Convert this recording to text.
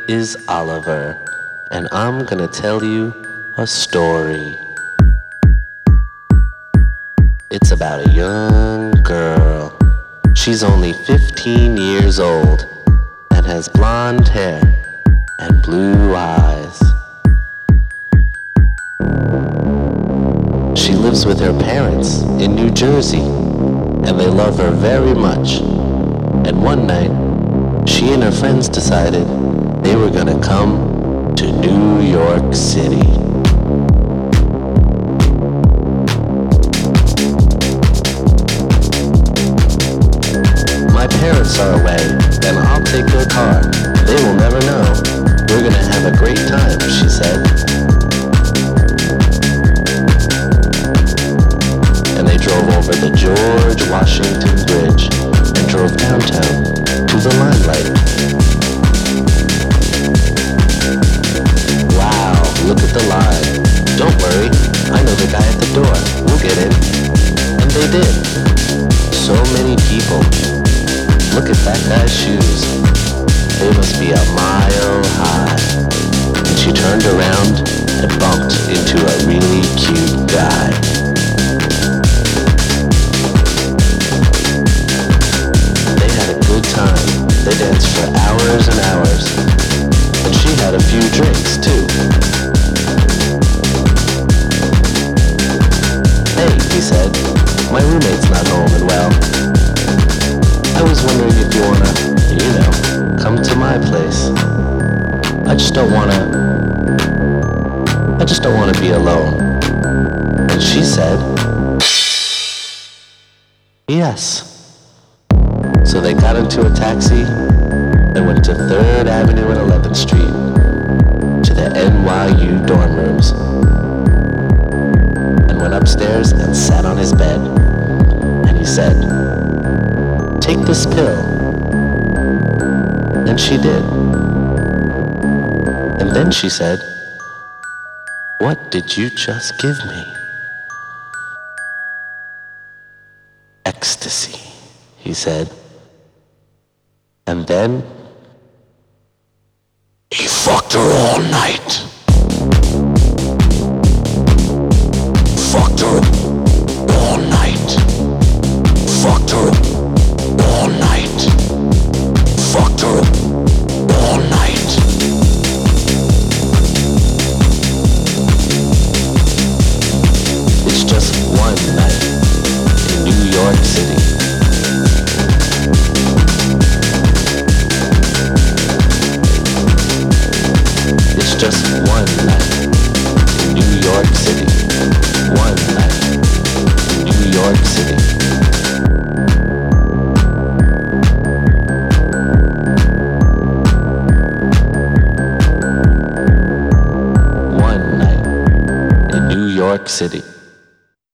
is Oliver, and I'm gonna tell you a story. It's about a young girl. She's only 15 years old and has blonde hair and blue eyes. She lives with her parents in New Jersey, and they love her very much. And one night, she and her friends decided they were gonna come to New York City. My parents are away, and I'll take their car. They will never know. We're gonna have a great time, she said. And they drove over the George Washington Bridge and drove downtown to the Limelight. Wow, look at the line. Don't worry, I know the guy at the door. We'll get in. And they did. So many people. Look at that guy's shoes. They must be a mile high. And she turned around and bumped into a really cute guy. They had a good time. They danced for hours and hours. And she had a few drinks too. Hey, he said, my roommate's not home and well. I was wondering if you wanna, come to my place. I just don't wanna be alone. And she said, yes. So they got into a taxi and went to 3rd Avenue and 11th Street to the NYU dorm rooms and went upstairs and sat on his bed. And he said, take this pill. And she did. And then she said, what did you just give me? Ecstasy, he said. And then he fucked her all night. Fucked her all night. Fucked her all night. Fucked her all night. It's just one night in New York City. It's just one night in New York City. One night in New York City. One night in New York City.